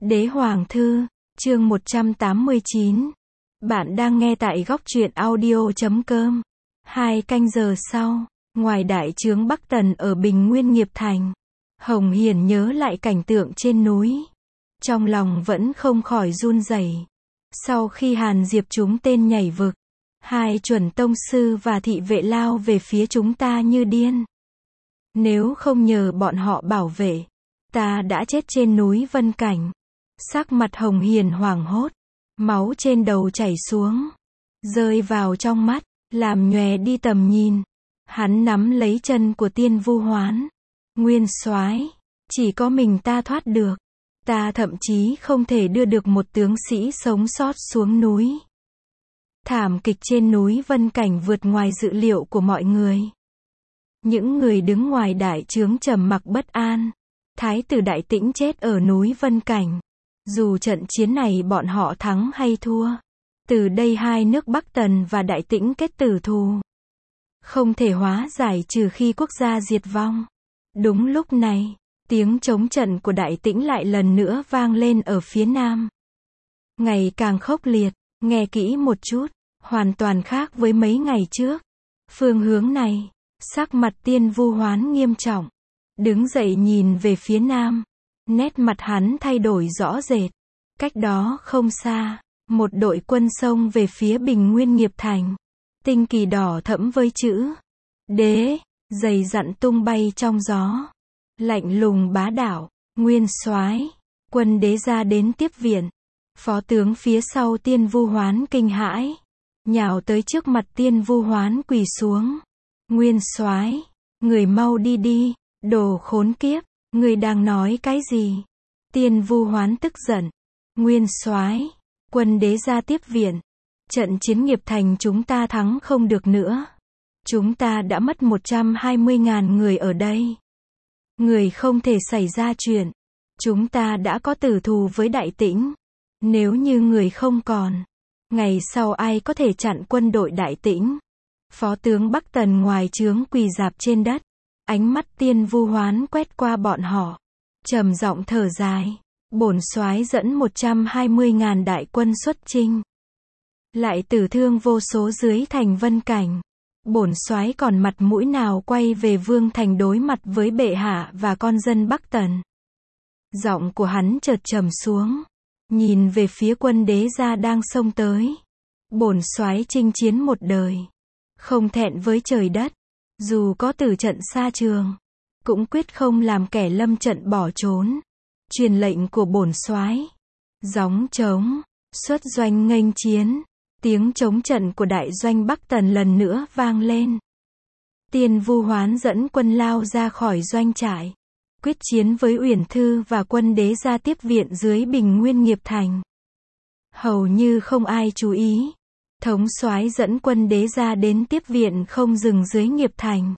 Đế Hoàng Thư, chương 189. Bạn đang nghe tại góc truyện audio.com. 2 canh giờ sau, ngoài đại trướng Bắc Tần ở Bình Nguyên Nghiệp Thành, Hồng Hiền nhớ lại cảnh tượng trên núi. Trong lòng vẫn không khỏi run rẩy. Sau khi Hàn Diệp chúng tên nhảy vực, 2 chuẩn tông sư và thị vệ lao về phía chúng ta như điên. Nếu không nhờ bọn họ bảo vệ, ta đã chết trên núi Vân Cảnh. Sắc mặt Hồng Hiền hoảng hốt, máu trên đầu chảy xuống, rơi vào trong mắt, làm nhòe đi tầm nhìn. Hắn nắm lấy chân của Tiên Vu Hoán. Nguyên soái, chỉ có mình ta thoát được. Ta thậm chí không thể đưa được một tướng sĩ sống sót xuống núi. Thảm kịch trên núi Vân Cảnh vượt ngoài dự liệu của mọi người. Những người đứng ngoài đại trướng trầm mặc bất an. Thái tử Đại Tĩnh chết ở núi Vân Cảnh. Dù trận chiến này bọn họ thắng hay thua, từ đây 2 nước Bắc Tần và Đại Tĩnh kết tử thù. Không thể hóa giải trừ khi quốc gia diệt vong. Đúng lúc này, tiếng chống trận của Đại Tĩnh lại lần nữa vang lên ở phía nam. Ngày càng khốc liệt, nghe kỹ một chút, hoàn toàn khác với mấy ngày trước. Phương hướng này, sắc mặt Tiên Vu Hoán nghiêm trọng, đứng dậy nhìn về phía nam. Nét mặt hắn thay đổi rõ rệt. Cách đó không xa, một đội quân xông về phía Bình Nguyên Nghiệp Thành. Tinh kỳ đỏ thẫm với chữ Đế, dày dặn tung bay trong gió. Lạnh lùng bá đạo, Nguyên soái, quân Đế ra đến tiếp viện. Phó tướng phía sau Tiên Vu Hoán kinh hãi, nhào tới trước mặt Tiên Vu Hoán quỳ xuống. Nguyên soái, người mau đi đi, đồ khốn kiếp. Người đang nói cái gì? Tiên Vu Hoán tức giận. Nguyên soái, quân Đế ra tiếp viện. Trận chiến Nghiệp Thành chúng ta thắng không được nữa. Chúng ta đã mất 120.000 người ở đây. Người không thể xảy ra chuyện. Chúng ta đã có tử thù với Đại Tĩnh. Nếu như người không còn, ngày sau ai có thể chặn quân đội Đại Tĩnh? Phó tướng Bắc Tần ngoài trướng quỳ rạp trên đất. Ánh mắt Tiên Vu Hoán quét qua bọn họ, trầm giọng thở dài. Bổn soái dẫn 120.000 đại quân xuất chinh, lại tử thương vô số dưới thành Vân Cảnh. Bổn soái còn mặt mũi nào quay về Vương Thành đối mặt với bệ hạ và con dân Bắc Tần? Giọng của hắn chợt trầm xuống, nhìn về phía quân Đế gia đang xông tới. Bổn soái chinh chiến một đời, không thẹn với trời đất. Dù có tử trận xa trường, cũng quyết không làm kẻ lâm trận bỏ trốn. Truyền lệnh của bổn soái, gióng trống, xuất doanh nghênh chiến. Tiếng trống trận của đại doanh Bắc Tần lần nữa vang lên. Tiên Vu Hoán dẫn quân lao ra khỏi doanh trại, quyết chiến với Uyển Thư và quân Đế ra tiếp viện dưới Bình Nguyên Nghiệp Thành. Hầu như không ai chú ý. Thống soái dẫn quân Đế ra đến tiếp viện không dừng dưới Nghiệp Thành,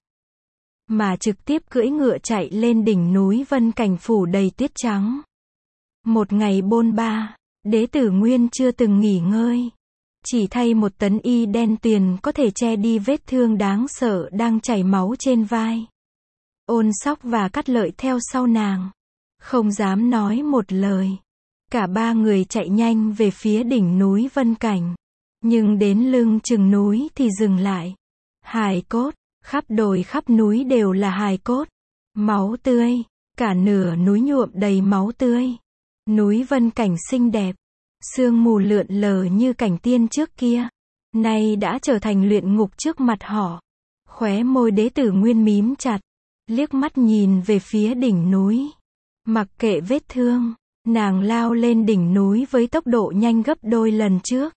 mà trực tiếp cưỡi ngựa chạy lên đỉnh núi Vân Cảnh phủ đầy tuyết trắng. Một ngày bôn ba, Đế tử Nguyên chưa từng nghỉ ngơi. Chỉ thay một tấn y đen tuyền có thể che đi vết thương đáng sợ đang chảy máu trên vai. Ôn Sóc và Cát Lợi theo sau nàng, không dám nói một lời. Cả 3 người chạy nhanh về phía đỉnh núi Vân Cảnh. Nhưng đến lưng chừng núi thì dừng lại. Hài cốt, khắp đồi khắp núi đều là hài cốt. Máu tươi, cả nửa núi nhuộm đầy máu tươi. Núi Vân Cảnh xinh đẹp, sương mù lượn lờ như cảnh tiên trước kia, nay đã trở thành luyện ngục trước mặt họ. Khóe môi Đế tử Nguyên mím chặt, liếc mắt nhìn về phía đỉnh núi. Mặc kệ vết thương, nàng lao lên đỉnh núi với tốc độ nhanh gấp đôi lần trước.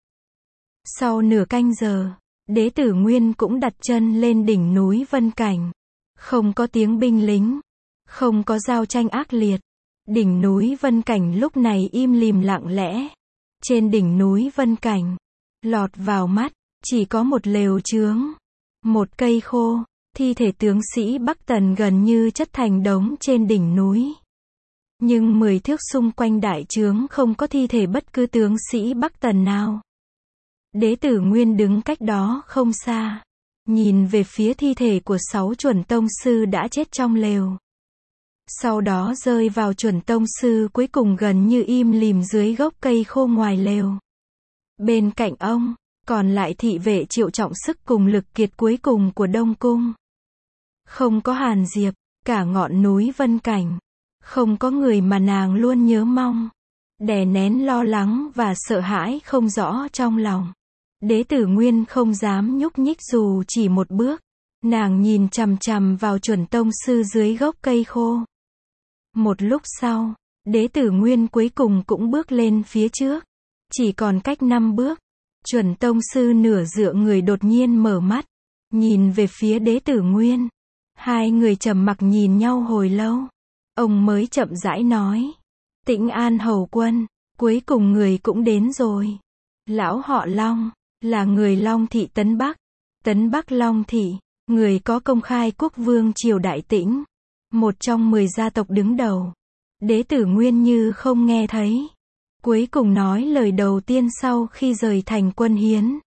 Sau nửa canh giờ, Đế tử Nguyên cũng đặt chân lên đỉnh núi Vân Cảnh. Không có tiếng binh lính, không có giao tranh ác liệt. Đỉnh núi Vân Cảnh lúc này im lìm lặng lẽ. Trên đỉnh núi Vân Cảnh, lọt vào mắt, chỉ có một lều chướng, một cây khô, thi thể tướng sĩ Bắc Tần gần như chất thành đống trên đỉnh núi. Nhưng 10 thước xung quanh đại trướng không có thi thể bất cứ tướng sĩ Bắc Tần nào. Đế tử Nguyên đứng cách đó không xa, nhìn về phía thi thể của 6 chuẩn tông sư đã chết trong lều. sau đó rơi vào Chuẩn tông sư cuối cùng gần như im lìm dưới gốc cây khô ngoài lều. Bên cạnh ông, còn lại thị vệ Triệu Trọng Sức cùng lực kiệt cuối cùng của Đông Cung. Không có Hàn Diệp, cả ngọn núi Vân Cảnh, không có người mà nàng luôn nhớ mong. Đè nén lo lắng và sợ hãi không rõ trong lòng. Đế Tử Nguyên không dám nhúc nhích dù chỉ một bước. Nàng nhìn chằm chằm vào Chuẩn tông sư dưới gốc cây khô. Một lúc sau, Đế Tử Nguyên cuối cùng cũng bước lên phía trước. Chỉ còn cách 5 bước. Chuẩn tông sư nửa dựa người đột nhiên mở mắt, nhìn về phía Đế Tử Nguyên. Hai người trầm mặc nhìn nhau hồi lâu. Ông mới chậm rãi nói. Tĩnh An hầu quân, cuối cùng người cũng đến rồi. Lão họ Long, là người Long thị Tấn Bắc Long thị, người có công khai quốc vương triều Đại Tĩnh. Một trong 10 gia tộc đứng đầu. Đế Tử Nguyên như không nghe thấy. Cuối cùng nói lời đầu tiên sau khi rời thành Quân Hiến.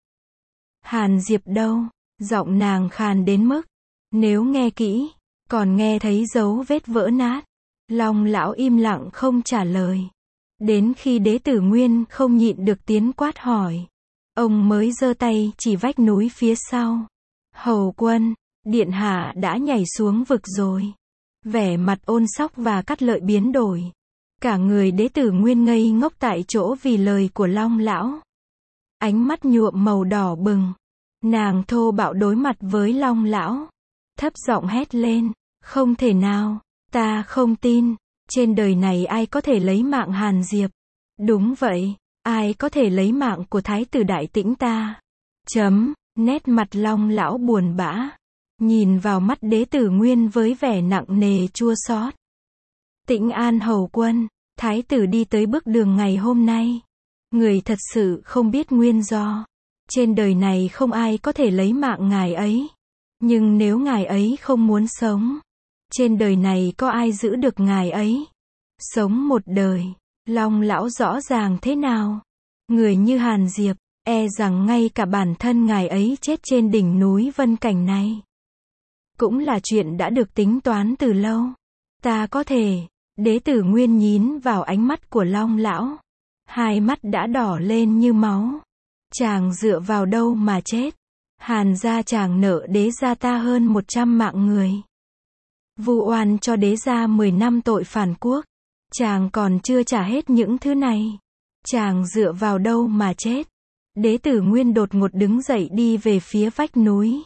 Hàn Diệp đâu? Giọng nàng khàn đến mức, nếu nghe kỹ, còn nghe thấy dấu vết vỡ nát. Long lão im lặng không trả lời. Đến khi Đế Tử Nguyên không nhịn được tiến quát hỏi. Ông mới giơ tay chỉ vách núi phía sau. Hầu quân, điện hạ đã nhảy xuống vực rồi. Vẻ mặt Ôn Sóc và Cát Lợi biến đổi. Cả người Đế Tử Nguyên ngây ngốc tại chỗ vì lời của Long lão. Ánh mắt nhuộm màu đỏ bừng. Nàng thô bạo đối mặt với Long lão. Thấp giọng hét lên. Không thể nào, ta không tin. Trên đời này ai có thể lấy mạng Hàn Diệp? Đúng vậy, ai có thể lấy mạng của Thái tử Đại Tĩnh ta? Nét mặt Long lão buồn bã. Nhìn vào mắt Đế Tử Nguyên với vẻ nặng nề chua xót. Tĩnh An hầu quân, Thái tử đi tới bước đường ngày hôm nay. Người thật sự không biết nguyên do. Trên đời này không ai có thể lấy mạng ngài ấy. Nhưng nếu ngài ấy không muốn sống, trên đời này có ai giữ được ngài ấy? Sống một đời, Long lão rõ ràng thế nào? Người như Hàn Diệp, e rằng ngay cả bản thân ngài ấy chết trên đỉnh núi Vân Cảnh này. Cũng là chuyện đã được tính toán từ lâu. Ta có thể. Đế Tử Nguyên nhín vào ánh mắt của Long lão. Hai mắt đã đỏ lên như máu. Chàng dựa vào đâu mà chết? Hàn gia chàng nợ đế gia ta hơn 100 mạng người. Vu oan cho đế gia 10 năm tội phản quốc. Chàng còn chưa trả hết những thứ này. Chàng dựa vào đâu mà chết? Đế Tử Nguyên đột ngột đứng dậy đi về phía vách núi.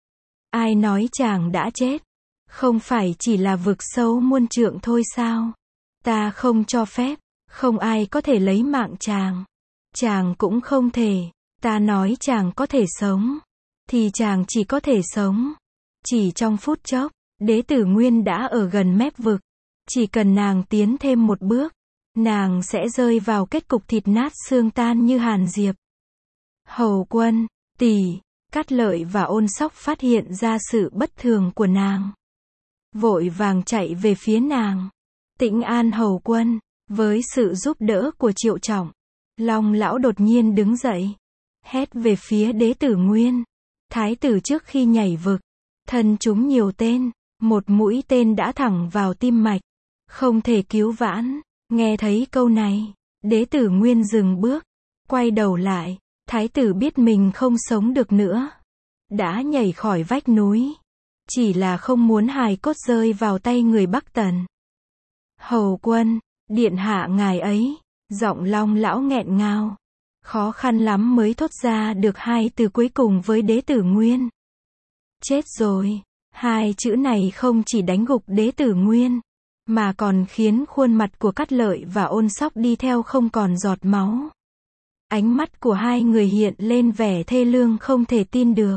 Ai nói chàng đã chết? Không phải chỉ là vực sâu muôn trượng thôi sao? Ta không cho phép, không ai có thể lấy mạng chàng. Chàng cũng không thể. Ta nói chàng có thể sống, thì chàng chỉ có thể sống. Chỉ trong phút chốc, Đế Tử Nguyên đã ở gần mép vực. Chỉ cần nàng tiến thêm một bước, nàng sẽ rơi vào kết cục thịt nát xương tan như Hàn Diệp. Hầu quân, tỷ, Cát Lợi và Ôn Sóc phát hiện ra sự bất thường của nàng. Vội vàng chạy về phía nàng. Tĩnh An hầu quân, với sự giúp đỡ của Triệu Trọng, Long lão đột nhiên đứng dậy. Hét về phía Đế Tử Nguyên. Thái tử trước khi nhảy vực, thân trúng nhiều tên. Một mũi tên đã thẳng vào tim mạch. Không thể cứu vãn. Nghe thấy câu này, Đế Tử Nguyên dừng bước. Quay đầu lại. Thái tử biết mình không sống được nữa. Đã nhảy khỏi vách núi. Chỉ là không muốn hài cốt rơi vào tay người Bắc Tần. Hầu quân, điện hạ ngài ấy. Giọng Long lão nghẹn ngào. Khó khăn lắm mới thốt ra được hai từ cuối cùng với Đế Tử Nguyên. Chết rồi. Hai chữ này không chỉ đánh gục Đế Tử Nguyên, mà còn khiến khuôn mặt của Cát Lợi và Ôn Sóc đi theo không còn giọt máu. Ánh mắt của hai người hiện lên vẻ thê lương không thể tin được.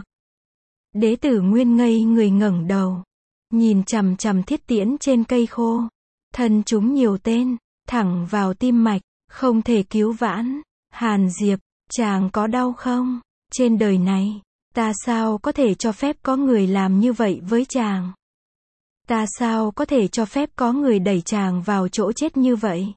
Đế Tử Nguyên ngây người ngẩng đầu, nhìn chằm chằm thiết tiễn trên cây khô. Thân chúng nhiều tên, thẳng vào tim mạch, không thể cứu vãn. Hàn Diệp, chàng có đau không? Trên đời này, ta sao có thể cho phép có người làm như vậy với chàng? Ta sao có thể cho phép có người đẩy chàng vào chỗ chết như vậy?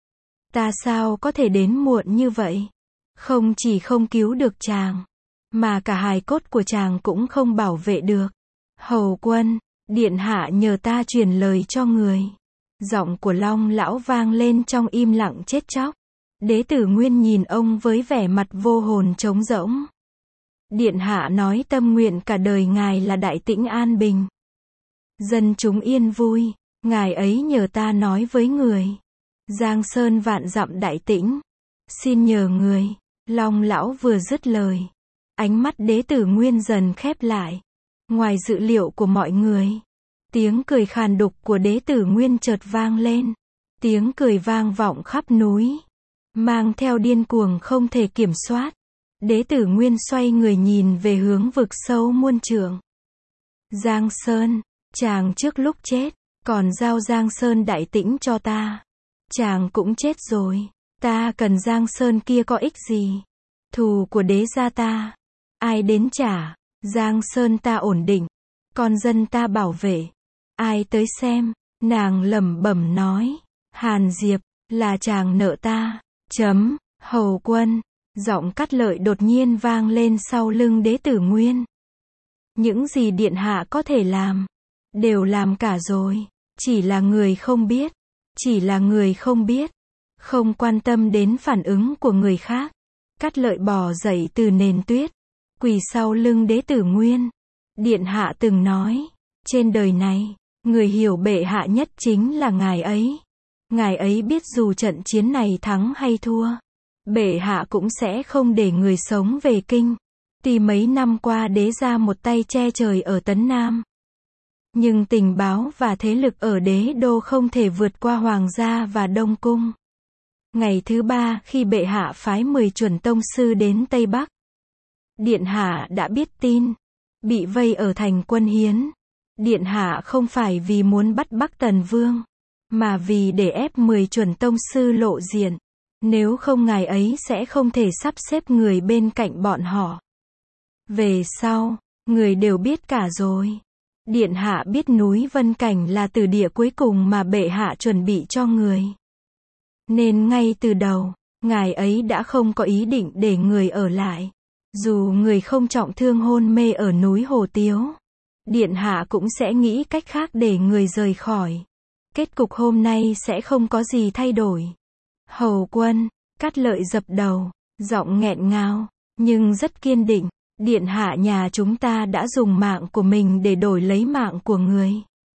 Ta sao có thể đến muộn như vậy? Không chỉ không cứu được chàng, mà cả hài cốt của chàng cũng không bảo vệ được. Hầu quân, điện hạ nhờ ta truyền lời cho người. Giọng của Long lão vang lên trong im lặng chết chóc. Đế tử Nguyên nhìn ông với vẻ mặt vô hồn trống rỗng. Điện hạ nói tâm nguyện cả đời ngài là đại tĩnh an bình. Dân chúng yên vui, ngài ấy nhờ ta nói với người. Giang sơn vạn dặm đại tĩnh. Xin nhờ người. Long lão vừa dứt lời. Ánh mắt đế tử Nguyên dần khép lại. Ngoài dự liệu của mọi người. Tiếng cười khàn đục của đế tử Nguyên chợt vang lên. Tiếng cười vang vọng khắp núi. Mang theo điên cuồng không thể kiểm soát. Đế tử Nguyên xoay người nhìn về hướng vực sâu muôn trượng. Giang Sơn, chàng trước lúc chết, còn giao Giang Sơn đại tĩnh cho ta. Chàng cũng chết rồi. Ta cần Giang Sơn kia có ích gì? Thù của đế gia ta. Ai đến trả? Giang Sơn ta ổn định. Con dân ta bảo vệ. Ai tới xem? Nàng lẩm bẩm nói. Hàn Diệp, là chàng nợ ta. Hầu quân. Giọng Cát Lợi đột nhiên vang lên sau lưng đế tử Nguyên. Những gì điện hạ có thể làm, đều làm cả rồi. Chỉ là người không biết. Chỉ là người không biết. Không quan tâm đến phản ứng của người khác. Cát Lợi bò dậy từ nền tuyết. Quỳ sau lưng đế tử Nguyên. Điện hạ từng nói. Trên đời này, người hiểu bệ hạ nhất chính là ngài ấy. Ngài ấy biết dù trận chiến này thắng hay thua, bệ hạ cũng sẽ không để người sống về kinh. Tuy mấy năm qua đế gia một tay che trời ở Tấn Nam, nhưng tình báo và thế lực ở đế đô không thể vượt qua hoàng gia và Đông Cung. Ngày thứ 3 khi bệ hạ phái 10 chuẩn tông sư đến Tây Bắc, điện hạ đã biết tin. Bị vây ở thành Quân Hiến. Điện hạ không phải vì muốn bắt Bắc Tần Vương, mà vì để ép 10 chuẩn tông sư lộ diện. Nếu không ngài ấy sẽ không thể sắp xếp người bên cạnh bọn họ. Về sau, người đều biết cả rồi. Điện hạ biết núi Vân Cảnh là tử địa cuối cùng mà bệ hạ chuẩn bị cho người. Nên ngay từ đầu, ngài ấy đã không có ý định để người ở lại. Dù người không trọng thương hôn mê ở núi Hồ Tiếu, điện hạ cũng sẽ nghĩ cách khác để người rời khỏi. Kết cục hôm nay sẽ không có gì thay đổi. Hầu quân, Cát Lợi dập đầu, giọng nghẹn ngào, nhưng rất kiên định. Điện hạ nhà chúng ta đã dùng mạng của mình để đổi lấy mạng của người.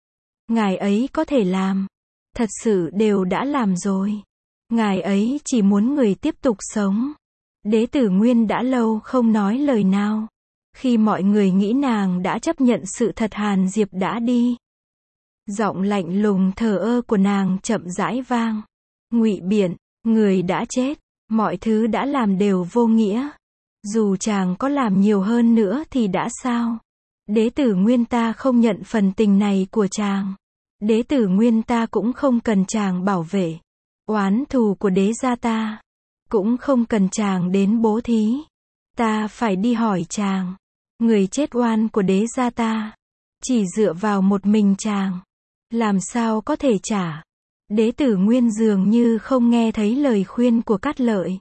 Ngài ấy có thể làm. Thật sự đều đã làm rồi. Ngài ấy chỉ muốn người tiếp tục sống. Đế tử Nguyên đã lâu không nói lời nào. Khi mọi người nghĩ nàng đã chấp nhận sự thật, Hàn Diệp đã đi. Giọng lạnh lùng thờ ơ của nàng chậm rãi vang. Ngụy Biện, người đã chết, mọi thứ đã làm đều vô nghĩa. Dù chàng có làm nhiều hơn nữa thì đã sao? Đế tử Nguyên ta không nhận phần tình này của chàng. Đế tử Nguyên ta cũng không cần chàng bảo vệ. Oán thù của đế gia ta cũng không cần chàng đến bố thí. Ta phải đi hỏi chàng. Người chết oan của đế gia ta, chỉ dựa vào một mình chàng, làm sao có thể trả? Đế tử Nguyên dường như không nghe thấy lời khuyên của Cát Lợi.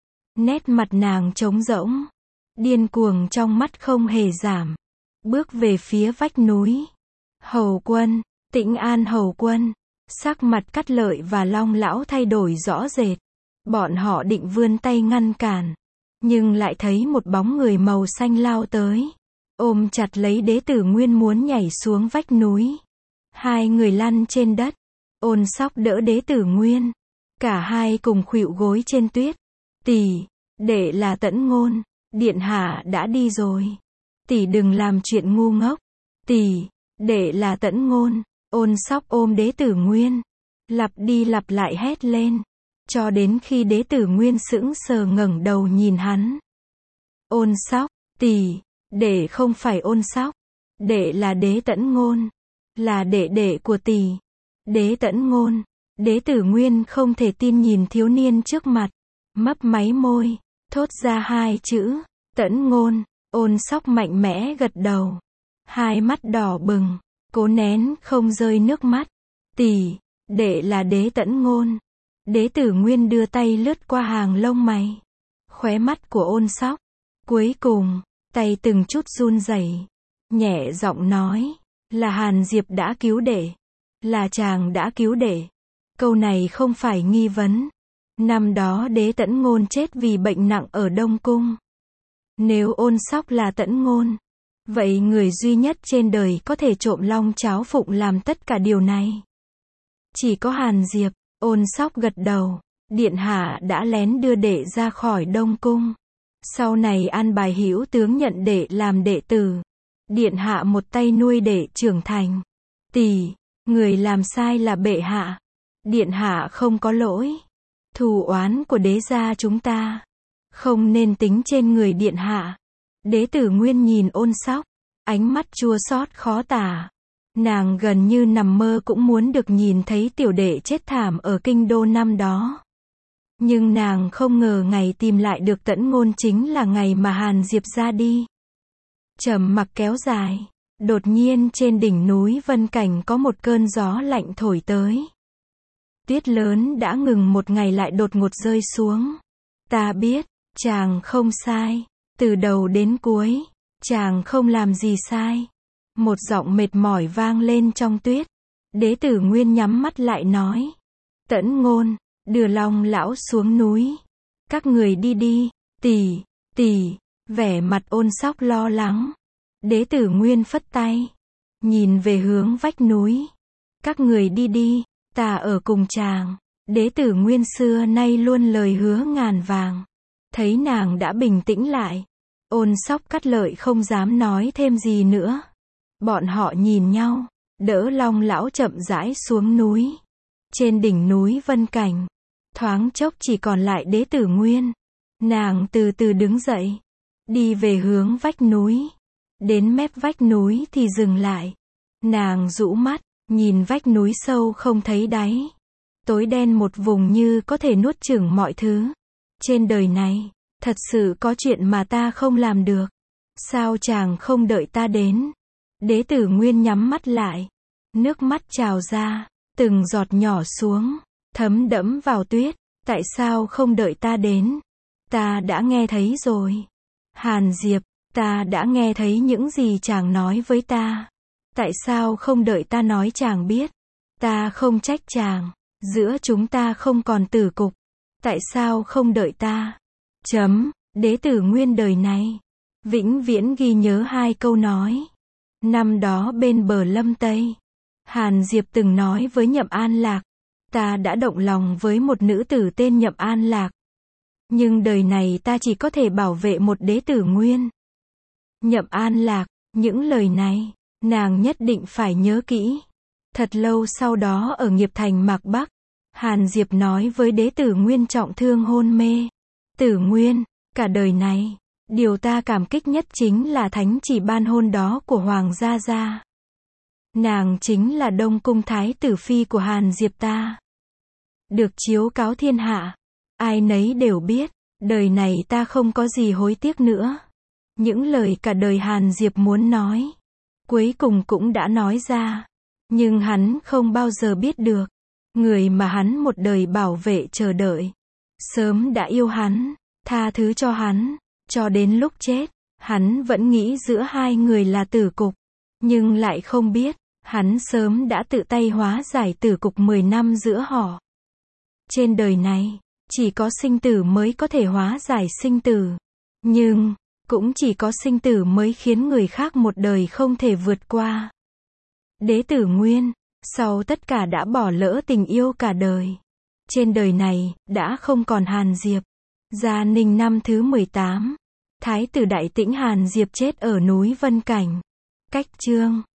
Nét mặt nàng trống rỗng, điên cuồng trong mắt không hề giảm. Bước về phía vách núi. Hầu quân, Tĩnh An hầu quân. Sắc mặt Cát Lợi và Long lão thay đổi rõ rệt. Bọn họ định vươn tay ngăn cản, nhưng lại thấy một bóng người màu xanh lao tới, ôm chặt lấy đế tử Nguyên muốn nhảy xuống vách núi. Hai người lăn trên đất. Ôn Sóc đỡ đế tử Nguyên. Cả hai cùng khuỵu gối trên tuyết. Tỷ, đệ là Tẫn Ngôn. Điện hạ đã đi rồi. Tỷ đừng làm chuyện ngu ngốc. Tỷ, đệ là Tẫn Ngôn. Ôn Sóc ôm đế tử Nguyên, lặp đi lặp lại hét lên, cho đến khi đế tử Nguyên sững sờ ngẩng đầu nhìn hắn. Ôn Sóc, tỷ, đệ không phải Ôn Sóc, đệ là đế Tẫn Ngôn, là đệ đệ của tỷ. Đế Tẫn Ngôn. Đế tử Nguyên không thể tin nhìn thiếu niên trước mặt, mấp máy môi, thốt ra hai chữ, Tẫn Ngôn. Ôn Sóc mạnh mẽ gật đầu, hai mắt đỏ bừng, cố nén không rơi nước mắt. Tỷ, đệ là đế Tẫn Ngôn. Đế tử Nguyên đưa tay lướt qua hàng lông mày, khóe mắt của Ôn Sóc. Cuối cùng, tay từng chút run rẩy, nhẹ giọng nói, là Hàn Diệp đã cứu đệ. Là chàng đã cứu đệ. Câu này không phải nghi vấn. Năm đó Đế Tẫn Ngôn chết vì bệnh nặng ở Đông Cung. Nếu Ôn Sóc là Tẫn Ngôn, vậy người duy nhất trên đời có thể trộm long cháo phụng làm tất cả điều này chỉ có Hàn Diệp. Ôn Sóc gật đầu. Điện hạ đã lén đưa đệ ra khỏi Đông Cung. Sau này an bài Hữu tướng nhận đệ làm đệ tử. Điện hạ một tay nuôi đệ trưởng thành. Tỷ, người làm sai là bệ hạ. Điện hạ không có lỗi. Thù oán của đế gia chúng ta không nên tính trên người điện hạ. Đế tử Nguyên nhìn Ôn Sóc, ánh mắt chua xót khó tả. Nàng gần như nằm mơ cũng muốn được nhìn thấy tiểu đệ chết thảm ở kinh đô năm đó. Nhưng nàng không ngờ ngày tìm lại được Tẫn Ngôn chính là ngày mà Hàn Diệp ra đi. Trầm mặc kéo dài. Đột nhiên trên đỉnh núi Vân Cảnh có một cơn gió lạnh thổi tới. Tuyết lớn đã ngừng một ngày lại đột ngột rơi xuống. Ta biết, chàng không sai. Từ đầu đến cuối, chàng không làm gì sai. Một giọng mệt mỏi vang lên trong tuyết. Đế tử Nguyên nhắm mắt lại nói. Tẫn Ngôn, đưa Long lão xuống núi. Các người đi đi, tỷ, vẻ mặt Ôn Sóc lo lắng. Đế tử Nguyên phất tay, nhìn về hướng vách núi. Các người đi đi, ta ở cùng chàng. Đế tử Nguyên xưa nay luôn lời hứa ngàn vàng. Thấy nàng đã bình tĩnh lại, Ôn Sóc cắt lợi không dám nói thêm gì nữa. Bọn họ nhìn nhau, đỡ Long lão chậm rãi xuống núi. Trên đỉnh núi Vân Cảnh, thoáng chốc chỉ còn lại Đế tử Nguyên. Nàng từ từ đứng dậy, đi về hướng vách núi. Đến mép vách núi thì dừng lại. Nàng rũ mắt, nhìn vách núi sâu không thấy đáy. Tối đen một vùng như có thể nuốt chửng mọi thứ. Trên đời này, thật sự có chuyện mà ta không làm được. Sao chàng không đợi ta đến? Đế tử Nguyên nhắm mắt lại. Nước mắt trào ra, từng giọt nhỏ xuống, thấm đẫm vào tuyết. Tại sao không đợi ta đến? Ta đã nghe thấy rồi. Hàn Diệp, ta đã nghe thấy những gì chàng nói với ta. Tại sao không đợi ta nói chàng biết? Ta không trách chàng. Giữa chúng ta không còn tử cục. Tại sao không đợi ta? Đế tử Nguyên đời này vĩnh viễn ghi nhớ hai câu nói. Năm đó bên bờ Lâm Tây, Hàn Diệp từng nói với Nhậm An Lạc. Ta đã động lòng với một nữ tử tên Nhậm An Lạc. Nhưng đời này ta chỉ có thể bảo vệ một đế tử Nguyên. Nhậm An Lạc, những lời này, nàng nhất định phải nhớ kỹ. Thật lâu sau đó ở nghiệp thành Mạc Bắc, Hàn Diệp nói với đế tử Nguyên trọng thương hôn mê. Tử Nguyên, cả đời này, điều ta cảm kích nhất chính là thánh chỉ ban hôn đó của Hoàng gia gia. Nàng chính là Đông Cung Thái tử phi của Hàn Diệp ta. Được chiếu cáo thiên hạ, ai nấy đều biết, đời này ta không có gì hối tiếc nữa. Những lời cả đời Hàn Diệp muốn nói, cuối cùng cũng đã nói ra. Nhưng hắn không bao giờ biết được, người mà hắn một đời bảo vệ chờ đợi, sớm đã yêu hắn, tha thứ cho hắn, cho đến lúc chết, hắn vẫn nghĩ giữa hai người là tử cục. Nhưng lại không biết, hắn sớm đã tự tay hóa giải tử cục 10 năm giữa họ. Trên đời này, chỉ có sinh tử mới có thể hóa giải sinh tử. Nhưng, cũng chỉ có sinh tử mới khiến người khác một đời không thể vượt qua. Đế tử Nguyên, sau tất cả đã bỏ lỡ tình yêu cả đời. Trên đời này, đã không còn Hàn Diệp. Gia Ninh năm thứ 18. Thái tử Đại Tĩnh Hàn Diệp chết ở núi Vân Cảnh. Cách chương